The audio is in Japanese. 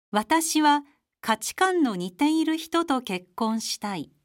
私は価値観の似ている人と結婚したい。